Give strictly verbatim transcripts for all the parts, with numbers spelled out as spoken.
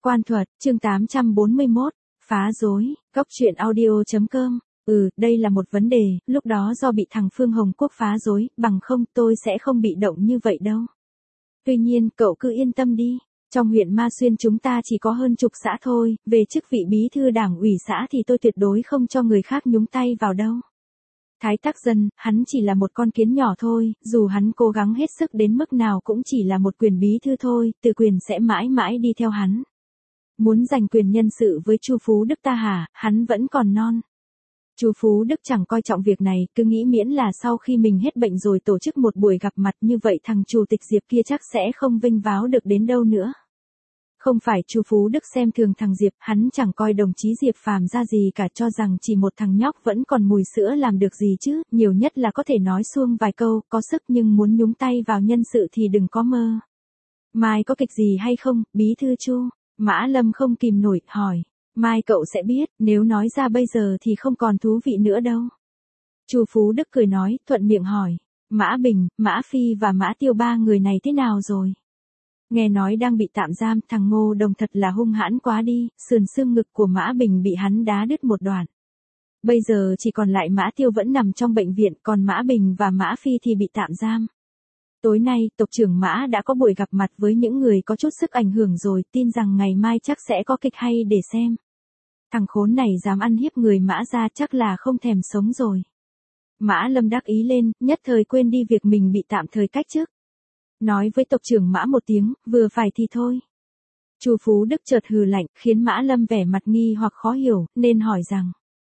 Quan thuật, chương tám trăm bốn mươi mốt, phá rối, góc truyện audio chấm com. Ừ, đây là một vấn đề, lúc đó do bị thằng Phương Hồng Quốc phá rối, bằng không tôi sẽ không bị động như vậy đâu. Tuy nhiên, cậu cứ yên tâm đi, trong huyện Ma Xuyên chúng ta chỉ có hơn chục xã thôi, về chức vị bí thư đảng ủy xã thì tôi tuyệt đối không cho người khác nhúng tay vào đâu. Thái Tắc Dân, hắn chỉ là một con kiến nhỏ thôi, dù hắn cố gắng hết sức đến mức nào cũng chỉ là một quyền bí thư thôi, từ quyền sẽ mãi mãi đi theo hắn. Muốn giành quyền nhân sự với Chu Phú Đức ta hả, hắn vẫn còn non. Chu Phú Đức chẳng coi trọng việc này, cứ nghĩ miễn là sau khi mình hết bệnh rồi tổ chức một buổi gặp mặt như vậy thằng chủ tịch Diệp kia chắc sẽ không vinh váo được đến đâu nữa. Không phải Chu Phú Đức xem thường thằng Diệp, hắn chẳng coi đồng chí Diệp Phàm ra gì cả, cho rằng chỉ một thằng nhóc vẫn còn mùi sữa làm được gì chứ, nhiều nhất là có thể nói suông vài câu, có sức nhưng muốn nhúng tay vào nhân sự thì đừng có mơ. Mai có kịch gì hay không, bí thư Chu? Mã Lâm không kìm nổi, hỏi. Mai cậu sẽ biết, nếu nói ra bây giờ thì không còn thú vị nữa đâu. Chu Phú Đức cười nói, thuận miệng hỏi. Mã Bình, Mã Phi và Mã Tiêu ba người này thế nào rồi? Nghe nói đang bị tạm giam, thằng Ngô Đồng thật là hung hãn quá đi, sườn xương ngực của Mã Bình bị hắn đá đứt một đoạn. Bây giờ chỉ còn lại Mã Tiêu vẫn nằm trong bệnh viện, còn Mã Bình và Mã Phi thì bị tạm giam. Tối nay, tộc trưởng Mã đã có buổi gặp mặt với những người có chút sức ảnh hưởng rồi, tin rằng ngày mai chắc sẽ có kịch hay để xem. Thằng khốn này dám ăn hiếp người Mã ra chắc là không thèm sống rồi. Mã Lâm đắc ý lên, nhất thời quên đi việc mình bị tạm thời cách chức. Nói với tộc trưởng Mã một tiếng, vừa phải thì thôi. Chu Phú Đức chợt hừ lạnh, khiến Mã Lâm vẻ mặt nghi hoặc khó hiểu, nên hỏi rằng.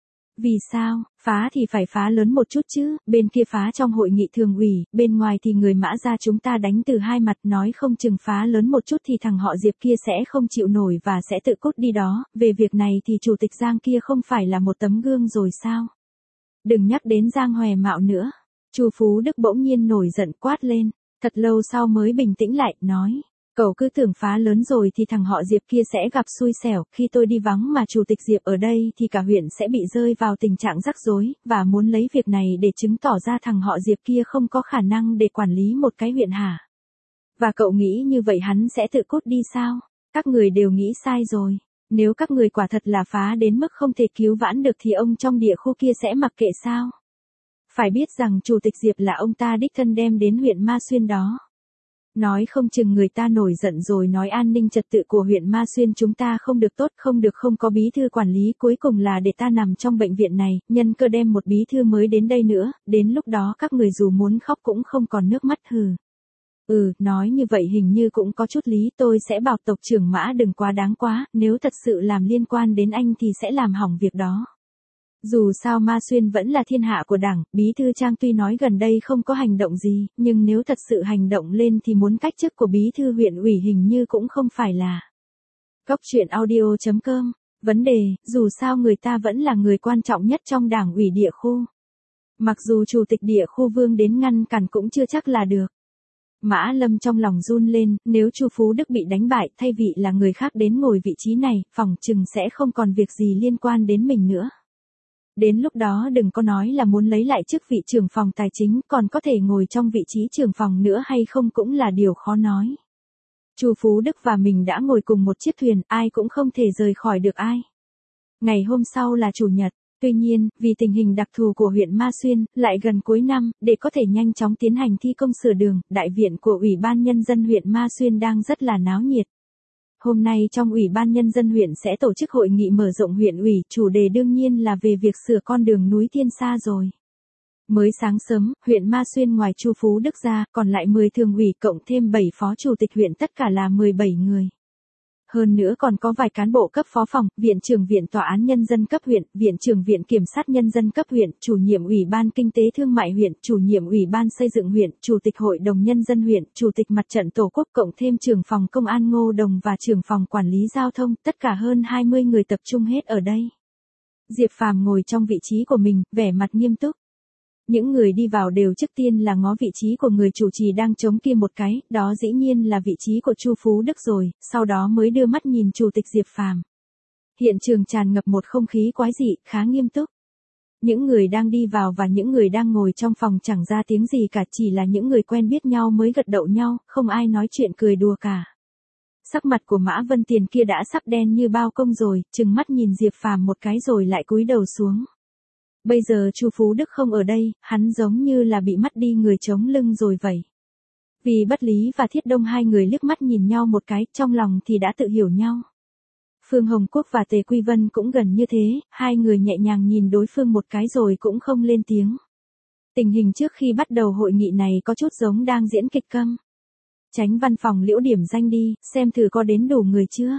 Vì sao, phá thì phải phá lớn một chút chứ, bên kia phá trong hội nghị thường ủy, bên ngoài thì người Mã ra chúng ta đánh từ hai mặt, nói không chừng phá lớn một chút thì thằng họ Diệp kia sẽ không chịu nổi và sẽ tự cút đi đó, về việc này thì chủ tịch Giang kia không phải là một tấm gương rồi sao? Đừng nhắc đến Giang Hòe Mạo nữa. Chu Phú Đức bỗng nhiên nổi giận quát lên, thật lâu sau mới bình tĩnh lại, nói. Cậu cứ tưởng phá lớn rồi thì thằng họ Diệp kia sẽ gặp xui xẻo, khi tôi đi vắng mà chủ tịch Diệp ở đây thì cả huyện sẽ bị rơi vào tình trạng rắc rối, và muốn lấy việc này để chứng tỏ ra thằng họ Diệp kia không có khả năng để quản lý một cái huyện hả? Và cậu nghĩ như vậy hắn sẽ tự cút đi sao? Các người đều nghĩ sai rồi. Nếu các người quả thật là phá đến mức không thể cứu vãn được thì ông trong địa khu kia sẽ mặc kệ sao? Phải biết rằng chủ tịch Diệp là ông ta đích thân đem đến huyện Ma Xuyên đó. Nói không chừng người ta nổi giận rồi nói an ninh trật tự của huyện Ma Xuyên chúng ta không được tốt, không được không có bí thư quản lý, cuối cùng là để ta nằm trong bệnh viện này, nhân cơ đem một bí thư mới đến đây nữa, đến lúc đó các người dù muốn khóc cũng không còn nước mắt hừ. Ừ, nói như vậy hình như cũng có chút lý, tôi sẽ bảo tộc trưởng Mã đừng quá đáng quá, nếu thật sự làm liên quan đến anh thì sẽ làm hỏng việc đó. Dù sao Ma Xuyên vẫn là thiên hạ của đảng, bí thư Trang tuy nói gần đây không có hành động gì, nhưng nếu thật sự hành động lên thì muốn cách chức của bí thư huyện ủy hình như cũng không phải là. Góc truyện audio chấm com. Vấn đề, dù sao người ta vẫn là người quan trọng nhất trong đảng ủy địa khu. Mặc dù chủ tịch địa khu Vương đến ngăn cản cũng chưa chắc là được. Mã Lâm trong lòng run lên, nếu Chu Phú Đức bị đánh bại thay vì là người khác đến ngồi vị trí này, phỏng chừng sẽ không còn việc gì liên quan đến mình nữa. Đến lúc đó đừng có nói là muốn lấy lại chức vị trưởng phòng tài chính, còn có thể ngồi trong vị trí trưởng phòng nữa hay không cũng là điều khó nói. Chu Phú Đức và mình đã ngồi cùng một chiếc thuyền, ai cũng không thể rời khỏi được ai. Ngày hôm sau là chủ nhật, tuy nhiên, vì tình hình đặc thù của huyện Ma Xuyên, lại gần cuối năm, để có thể nhanh chóng tiến hành thi công sửa đường, đại viện của Ủy ban Nhân dân huyện Ma Xuyên đang rất là náo nhiệt. Hôm nay trong Ủy ban Nhân dân huyện sẽ tổ chức hội nghị mở rộng huyện ủy, chủ đề đương nhiên là về việc sửa con đường núi Thiên Sa rồi. Mới sáng sớm, huyện Ma Xuyên ngoài Chu Phú Đức ra, còn lại mười thường ủy cộng thêm bảy phó chủ tịch huyện, tất cả là mười bảy người. Hơn nữa còn có vài cán bộ cấp phó phòng, viện trưởng viện tòa án nhân dân cấp huyện, viện trưởng viện kiểm sát nhân dân cấp huyện, chủ nhiệm ủy ban kinh tế thương mại huyện, chủ nhiệm ủy ban xây dựng huyện, chủ tịch hội đồng nhân dân huyện, chủ tịch mặt trận tổ quốc cộng thêm trưởng phòng công an Ngô Đồng và trưởng phòng quản lý giao thông, tất cả hơn hai mươi người tập trung hết ở đây. Diệp Phàm ngồi trong vị trí của mình, vẻ mặt nghiêm túc. Những người đi vào đều trước tiên là ngó vị trí của người chủ trì đang chống kia một cái, đó dĩ nhiên là vị trí của Chu Phú Đức rồi, sau đó mới đưa mắt nhìn chủ tịch Diệp Phàm. Hiện trường tràn ngập một không khí quái dị, khá nghiêm túc. Những người đang đi vào và những người đang ngồi trong phòng chẳng ra tiếng gì cả, chỉ là những người quen biết nhau mới gật đầu nhau, không ai nói chuyện cười đùa cả. Sắc mặt của Mã Vân Tiền kia đã sắp đen như bao công rồi, trừng mắt nhìn Diệp Phàm một cái rồi lại cúi đầu xuống. Bây giờ Chu Phú Đức không ở đây, hắn giống như là bị mất đi người chống lưng rồi vậy. Vì Bất Lý và Thiết Đông hai người liếc mắt nhìn nhau một cái, trong lòng thì đã tự hiểu nhau. Phương Hồng Quốc và Tề Quy Vân cũng gần như thế, hai người nhẹ nhàng nhìn đối phương một cái rồi cũng không lên tiếng. Tình hình trước khi bắt đầu hội nghị này có chút giống đang diễn kịch câm. Chánh văn phòng Liễu điểm danh đi, xem thử có đến đủ người chưa.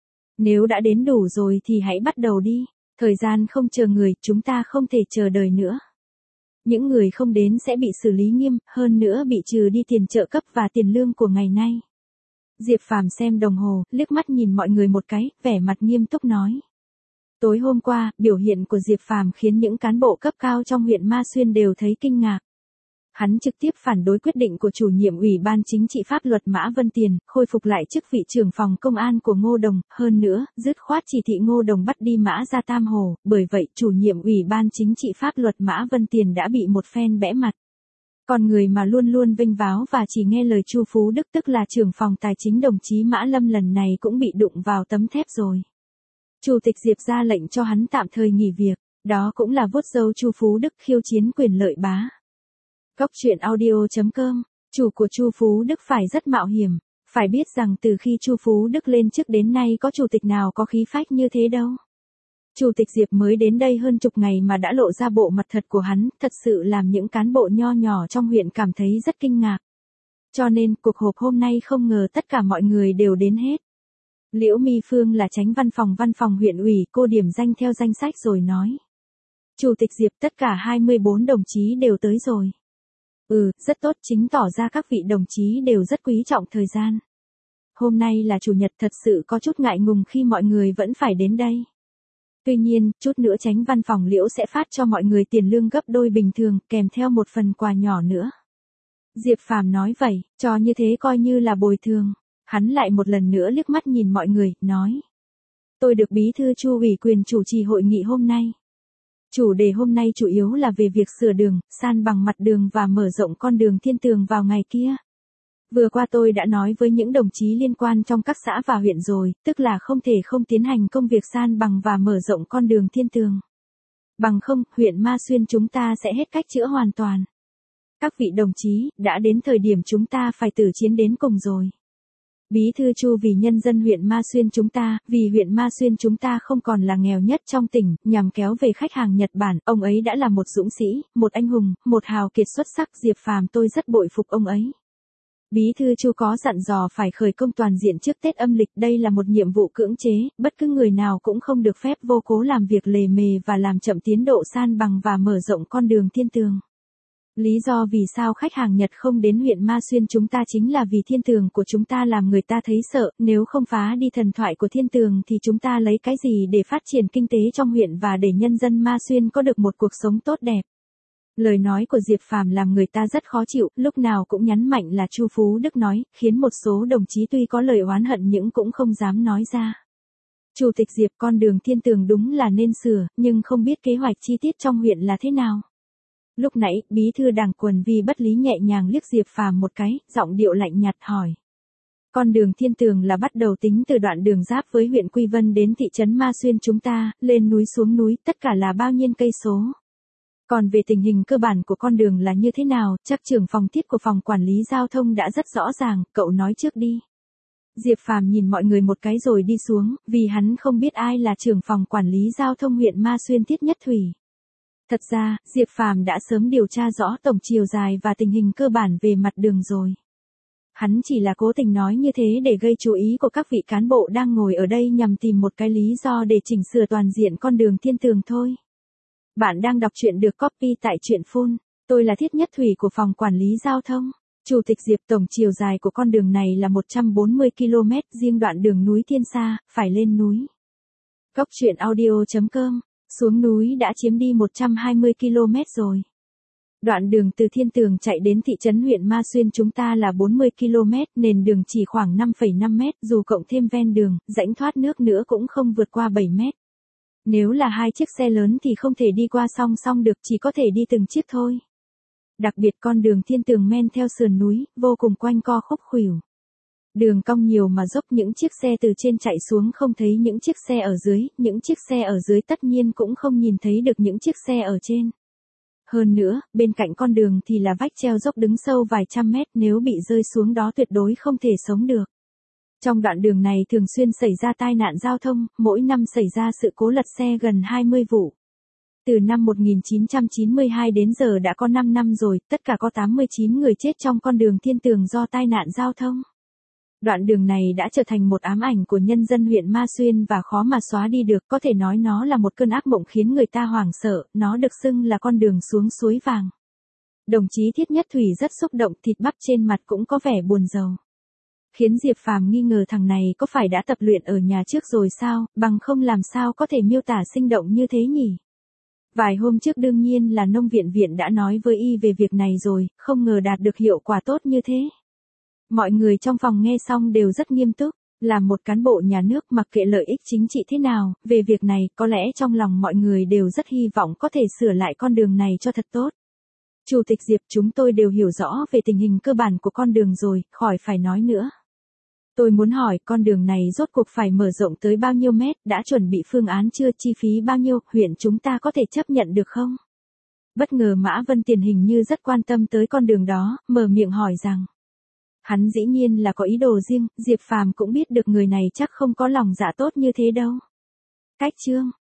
Nếu đã đến đủ rồi thì hãy bắt đầu đi, thời gian không chờ người, chúng ta không thể chờ đợi nữa. Những người không đến sẽ bị xử lý nghiêm, hơn nữa bị trừ đi tiền trợ cấp và tiền lương của ngày nay. Diệp Phàm xem đồng hồ, liếc mắt nhìn mọi người một cái, vẻ mặt nghiêm túc nói. Tối hôm qua, biểu hiện của Diệp Phàm khiến những cán bộ cấp cao trong huyện Ma Xuyên đều thấy kinh ngạc. Hắn trực tiếp phản đối quyết định của chủ nhiệm Ủy ban Chính trị Pháp luật Mã Vân Tiền, khôi phục lại chức vị trưởng phòng công an của Ngô Đồng, hơn nữa, dứt khoát chỉ thị Ngô Đồng bắt đi Mã ra Tam Hồ, bởi vậy chủ nhiệm Ủy ban Chính trị Pháp luật Mã Vân Tiền đã bị một phen bẽ mặt. Còn người mà luôn luôn vênh váo và chỉ nghe lời Chu Phú Đức tức là trưởng phòng tài chính đồng chí Mã Lâm lần này cũng bị đụng vào tấm thép rồi. Chủ tịch Diệp ra lệnh cho hắn tạm thời nghỉ việc, đó cũng là vuốt râu Chu Phú Đức khiêu chiến quyền lợi bá. Cốc truyện audio chấm com, chủ của Chu Phú Đức phải rất mạo hiểm, phải biết rằng từ khi Chu Phú Đức lên chức đến nay có chủ tịch nào có khí phách như thế đâu. Chủ tịch Diệp mới đến đây hơn chục ngày mà đã lộ ra bộ mặt thật của hắn, thật sự làm những cán bộ nho nhỏ trong huyện cảm thấy rất kinh ngạc. Cho nên, cuộc họp hôm nay không ngờ tất cả mọi người đều đến hết. Liễu My Phương là chánh văn phòng văn phòng huyện ủy, cô điểm danh theo danh sách rồi nói. Chủ tịch Diệp tất cả hai mươi bốn đồng chí đều tới rồi. Ừ, rất tốt, chính tỏ ra các vị đồng chí đều rất quý trọng thời gian. Hôm nay là chủ nhật, thật sự có chút ngại ngùng khi mọi người vẫn phải đến đây. Tuy nhiên, chút nữa chánh văn phòng Liễu sẽ phát cho mọi người tiền lương gấp đôi bình thường, kèm theo một phần quà nhỏ nữa. Diệp Phàm nói vậy, cho như thế coi như là bồi thường. Hắn lại một lần nữa liếc mắt nhìn mọi người, nói. Tôi được bí thư Chu ủy quyền chủ trì hội nghị hôm nay. Chủ đề hôm nay chủ yếu là về việc sửa đường, san bằng mặt đường và mở rộng con đường Thiên Tường vào ngày kia. Vừa qua tôi đã nói với những đồng chí liên quan trong các xã và huyện rồi, tức là không thể không tiến hành công việc san bằng và mở rộng con đường Thiên Tường. Bằng không, huyện Ma Xuyên chúng ta sẽ hết cách chữa hoàn toàn. Các vị đồng chí, đã đến thời điểm chúng ta phải tử chiến đến cùng rồi. Bí thư Chu vì nhân dân huyện Ma Xuyên chúng ta, vì huyện Ma Xuyên chúng ta không còn là nghèo nhất trong tỉnh, nhằm kéo về khách hàng Nhật Bản, ông ấy đã là một dũng sĩ, một anh hùng, một hào kiệt xuất sắc, Diệp Phàm tôi rất bội phục ông ấy. Bí thư Chu có dặn dò phải khởi công toàn diện trước Tết âm lịch, đây là một nhiệm vụ cưỡng chế, bất cứ người nào cũng không được phép vô cố làm việc lề mề và làm chậm tiến độ san bằng và mở rộng con đường Thiên Tường. Lý do vì sao khách hàng Nhật không đến huyện Ma Xuyên chúng ta chính là vì Thiên Tường của chúng ta làm người ta thấy sợ, nếu không phá đi thần thoại của Thiên Tường thì chúng ta lấy cái gì để phát triển kinh tế trong huyện và để nhân dân Ma Xuyên có được một cuộc sống tốt đẹp. Lời nói của Diệp Phàm làm người ta rất khó chịu, lúc nào cũng nhấn mạnh là Chu Phú Đức nói, khiến một số đồng chí tuy có lời oán hận nhưng cũng không dám nói ra. Chủ tịch Diệp, con đường Thiên Tường đúng là nên sửa, nhưng không biết kế hoạch chi tiết trong huyện là thế nào. Lúc nãy, bí thư Đảng Quần vì Bất Lý nhẹ nhàng liếc Diệp Phàm một cái, giọng điệu lạnh nhạt hỏi. Con đường Thiên Tường là bắt đầu tính từ đoạn đường giáp với huyện Quy Vân đến thị trấn Ma Xuyên chúng ta, lên núi xuống núi, tất cả là bao nhiêu cây số. Còn về tình hình cơ bản của con đường là như thế nào, chắc trưởng phòng thiết của phòng quản lý giao thông đã rất rõ ràng, cậu nói trước đi. Diệp Phàm nhìn mọi người một cái rồi đi xuống, vì hắn không biết ai là trưởng phòng quản lý giao thông huyện Ma Xuyên Thiết Nhất Thủy. Thật ra, Diệp Phàm đã sớm điều tra rõ tổng chiều dài và tình hình cơ bản về mặt đường rồi. Hắn chỉ là cố tình nói như thế để gây chú ý của các vị cán bộ đang ngồi ở đây nhằm tìm một cái lý do để chỉnh sửa toàn diện con đường Thiên Tường thôi. Bạn đang đọc truyện được copy tại truyện phun. Tôi là Thiết Nhất Thủy của phòng quản lý giao thông. Chủ tịch Diệp, tổng chiều dài của con đường này là một trăm bốn mươi ki lô mét, riêng đoạn đường núi Thiên Sa, phải lên núi. Cốc truyện audio chấm com, xuống núi đã chiếm đi một trăm hai mươi ki lô mét rồi. Đoạn đường từ Thiên Tường chạy đến thị trấn huyện Ma Xuyên chúng ta là bốn mươi ki lô mét, nền đường chỉ khoảng năm phẩy năm mét, dù cộng thêm ven đường, rãnh thoát nước nữa cũng không vượt qua bảy mét. Nếu là hai chiếc xe lớn thì không thể đi qua song song được, chỉ có thể đi từng chiếc thôi. Đặc biệt con đường Thiên Tường men theo sườn núi, vô cùng quanh co khúc khuỷu. Đường cong nhiều mà dốc, những chiếc xe từ trên chạy xuống không thấy những chiếc xe ở dưới, những chiếc xe ở dưới tất nhiên cũng không nhìn thấy được những chiếc xe ở trên. Hơn nữa, bên cạnh con đường thì là vách treo dốc đứng sâu vài trăm mét, nếu bị rơi xuống đó tuyệt đối không thể sống được. Trong đoạn đường này thường xuyên xảy ra tai nạn giao thông, mỗi năm xảy ra sự cố lật xe gần hai mươi vụ. Từ năm một nghìn chín trăm chín mươi hai đến giờ đã có năm năm rồi, tất cả có tám mươi chín người chết trong con đường Thiên Tường do tai nạn giao thông. Đoạn đường này đã trở thành một ám ảnh của nhân dân huyện Ma Xuyên và khó mà xóa đi được, có thể nói nó là một cơn ác mộng khiến người ta hoảng sợ, nó được xưng là con đường xuống suối vàng. Đồng chí Thiết Nhất Thủy rất xúc động, thịt bắp trên mặt cũng có vẻ buồn rầu. Khiến Diệp Phàm nghi ngờ thằng này có phải đã tập luyện ở nhà trước rồi sao, bằng không làm sao có thể miêu tả sinh động như thế nhỉ? Vài hôm trước đương nhiên là nông viện viện đã nói với y về việc này rồi, không ngờ đạt được hiệu quả tốt như thế. Mọi người trong phòng nghe xong đều rất nghiêm túc, là một cán bộ nhà nước mặc kệ lợi ích chính trị thế nào, về việc này có lẽ trong lòng mọi người đều rất hy vọng có thể sửa lại con đường này cho thật tốt. Chủ tịch Diệp, chúng tôi đều hiểu rõ về tình hình cơ bản của con đường rồi, khỏi phải nói nữa. Tôi muốn hỏi con đường này rốt cuộc phải mở rộng tới bao nhiêu mét, đã chuẩn bị phương án chưa, chi phí bao nhiêu, huyện chúng ta có thể chấp nhận được không? Bất ngờ Mã Vân Tiền hình như rất quan tâm tới con đường đó, mở miệng hỏi rằng. Hắn dĩ nhiên là có ý đồ riêng, Diệp Phàm cũng biết được người này chắc không có lòng dạ tốt như thế đâu. Cách chương